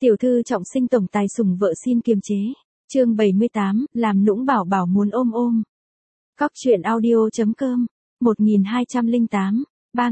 Tiểu thư trọng sinh tổng tài sủng vợ xin kiềm chế. Chương 78, làm nũng bảo bảo muốn ôm ôm. Cóc truyện audio.com 1208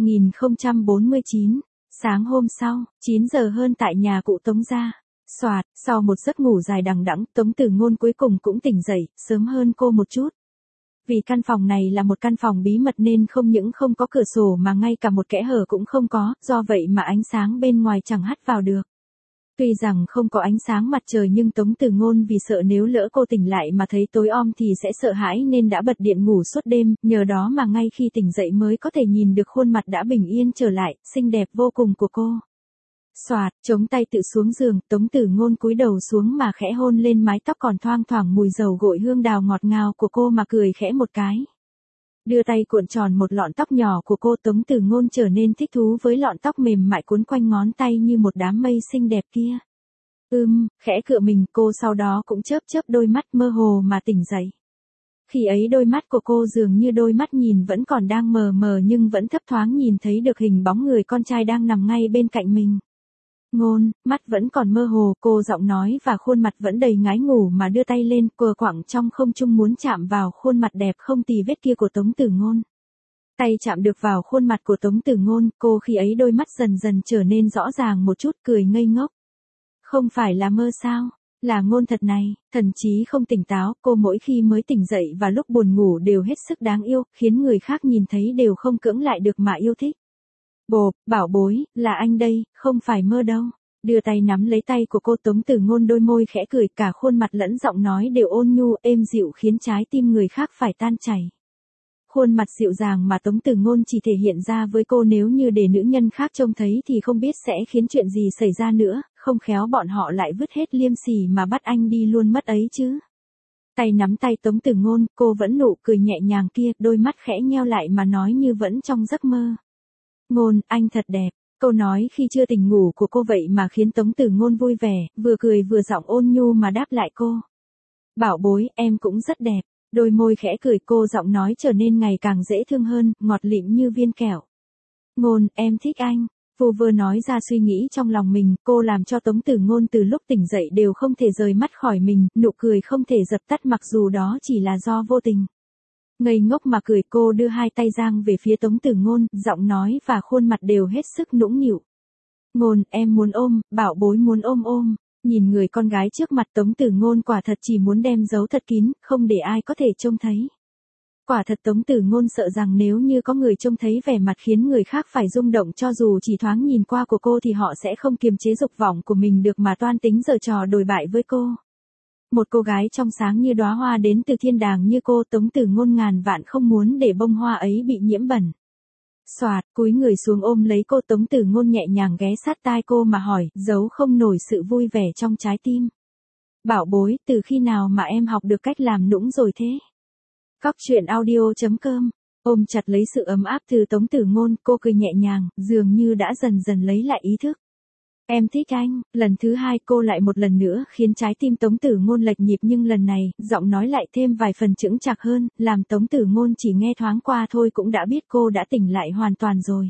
3049. Sáng hôm sau, 9 giờ hơn tại nhà cụ Tống gia. Soạt, sau một giấc ngủ dài đằng đẵng, Tống Tử Ngôn cuối cùng cũng tỉnh dậy, sớm hơn cô một chút. Vì căn phòng này là một căn phòng bí mật nên không những không có cửa sổ mà ngay cả một kẽ hở cũng không có, do vậy mà ánh sáng bên ngoài chẳng hắt vào được. Tuy rằng không có ánh sáng mặt trời nhưng Tống Tử Ngôn vì sợ nếu lỡ cô tỉnh lại mà thấy tối om thì sẽ sợ hãi nên đã bật điện ngủ suốt đêm, nhờ đó mà ngay khi tỉnh dậy mới có thể nhìn được khuôn mặt đã bình yên trở lại, xinh đẹp vô cùng của cô. Soạt, chống tay tự xuống giường, Tống Tử Ngôn cúi đầu xuống mà khẽ hôn lên mái tóc còn thoang thoảng mùi dầu gội hương đào ngọt ngào của cô mà cười khẽ một cái. Đưa tay cuộn tròn một lọn tóc nhỏ của cô, Tống Tử Ngôn trở nên thích thú với lọn tóc mềm mại cuốn quanh ngón tay như một đám mây xinh đẹp kia. Khẽ cựa mình, cô sau đó cũng chớp chớp đôi mắt mơ hồ mà tỉnh dậy. Khi ấy đôi mắt của cô dường như đôi mắt nhìn vẫn còn đang mờ mờ nhưng vẫn thấp thoáng nhìn thấy được hình bóng người con trai đang nằm ngay bên cạnh mình. Ngôn, mắt vẫn còn mơ hồ, cô giọng nói và khuôn mặt vẫn đầy ngái ngủ mà đưa tay lên, quờ quạng trong không trung muốn chạm vào khuôn mặt đẹp không tì vết kia của Tống Tử Ngôn. Tay chạm được vào khuôn mặt của Tống Tử Ngôn, cô khi ấy đôi mắt dần dần trở nên rõ ràng một chút, cười ngây ngốc. Không phải là mơ sao? Là Ngôn thật này, thần trí không tỉnh táo, cô mỗi khi mới tỉnh dậy và lúc buồn ngủ đều hết sức đáng yêu, khiến người khác nhìn thấy đều không cưỡng lại được mà yêu thích. Bộp, bảo bối, là anh đây, không phải mơ đâu. Đưa tay nắm lấy tay của cô, Tống Tử Ngôn đôi môi khẽ cười, cả khuôn mặt lẫn giọng nói đều ôn nhu, êm dịu khiến trái tim người khác phải tan chảy. Khuôn mặt dịu dàng mà Tống Tử Ngôn chỉ thể hiện ra với cô nếu như để nữ nhân khác trông thấy thì không biết sẽ khiến chuyện gì xảy ra nữa, không khéo bọn họ lại vứt hết liêm sỉ mà bắt anh đi luôn mất ấy chứ. Tay nắm tay Tống Tử Ngôn, cô vẫn nụ cười nhẹ nhàng kia, đôi mắt khẽ nheo lại mà nói như vẫn trong giấc mơ. Ngôn, anh thật đẹp. Câu nói khi chưa tỉnh ngủ của cô vậy mà khiến Tống Tử Ngôn vui vẻ, vừa cười vừa giọng ôn nhu mà đáp lại cô. Bảo bối, em cũng rất đẹp. Đôi môi khẽ cười, cô giọng nói trở nên ngày càng dễ thương hơn, ngọt lịm như viên kẹo. Ngôn, em thích anh. Vừa nói ra suy nghĩ trong lòng mình, cô làm cho Tống Tử Ngôn từ lúc tỉnh dậy đều không thể rời mắt khỏi mình, nụ cười không thể dập tắt mặc dù đó chỉ là do vô tình. Ngây ngốc mà cười, cô đưa hai tay giang về phía Tống Tử Ngôn, giọng nói và khuôn mặt đều hết sức nũng nịu. Ngôn, em muốn ôm, bảo bối muốn ôm ôm. Nhìn người con gái trước mặt, Tống Tử Ngôn quả thật chỉ muốn đem giấu thật kín, không để ai có thể trông thấy. Quả thật Tống Tử Ngôn sợ rằng nếu như có người trông thấy vẻ mặt khiến người khác phải rung động cho dù chỉ thoáng nhìn qua của cô thì họ sẽ không kiềm chế dục vọng của mình được mà toan tính giở trò đồi bại với cô. Một cô gái trong sáng như đóa hoa đến từ thiên đàng như cô, Tống Tử Ngôn ngàn vạn không muốn để bông hoa ấy bị nhiễm bẩn. Soạt, cúi người xuống ôm lấy cô, Tống Tử Ngôn nhẹ nhàng ghé sát tai cô mà hỏi, giấu không nổi sự vui vẻ trong trái tim. Bảo bối, từ khi nào mà em học được cách làm nũng rồi thế? Cóc truyện audio.com. Ôm chặt lấy sự ấm áp từ Tống Tử Ngôn, cô cười nhẹ nhàng, dường như đã dần dần lấy lại ý thức. Em thích anh. Lần thứ hai cô lại một lần nữa khiến trái tim Tống Tử Ngôn lệch nhịp nhưng lần này, giọng nói lại thêm vài phần chững chạc hơn, làm Tống Tử Ngôn chỉ nghe thoáng qua thôi cũng đã biết cô đã tỉnh lại hoàn toàn rồi.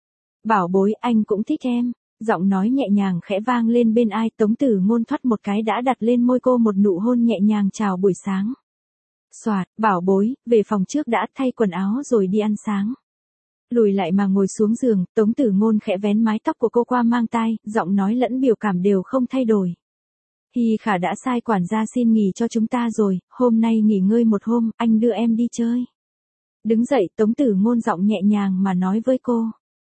Bảo bối, anh cũng thích em. Giọng nói nhẹ nhàng khẽ vang lên bên tai, Tống Tử Ngôn thoắt một cái đã đặt lên môi cô một nụ hôn nhẹ nhàng chào buổi sáng. Soạt, bảo bối, về phòng trước đã, thay quần áo rồi đi ăn sáng. Lùi lại mà ngồi xuống giường, Tống Tử Ngôn khẽ vén mái tóc của cô qua mang tai, giọng nói lẫn biểu cảm đều không thay đổi. Hi Khả đã sai quản gia xin nghỉ cho chúng ta rồi, hôm nay nghỉ ngơi một hôm, anh đưa em đi chơi. Đứng dậy, Tống Tử Ngôn giọng nhẹ nhàng mà nói với cô.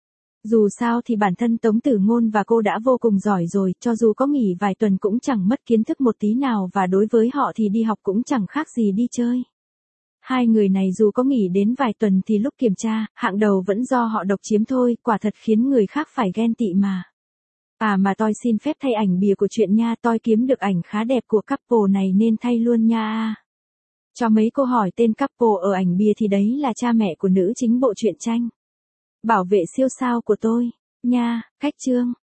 Dù sao thì bản thân Tống Tử Ngôn và cô đã vô cùng giỏi rồi, cho dù có nghỉ vài tuần cũng chẳng mất kiến thức một tí nào và đối với họ thì đi học cũng chẳng khác gì đi chơi. Hai người này dù có nghỉ đến vài tuần thì lúc kiểm tra, hạng đầu vẫn do họ độc chiếm thôi, quả thật khiến người khác phải ghen tị mà. À mà tôi xin phép thay ảnh bìa của chuyện nha, tôi kiếm được ảnh khá đẹp của couple này nên thay luôn nha. Cho mấy cô hỏi tên couple ở ảnh bìa thì đấy là cha mẹ của nữ chính bộ truyện tranh. Bảo vệ siêu sao của tôi, nha, cách chương.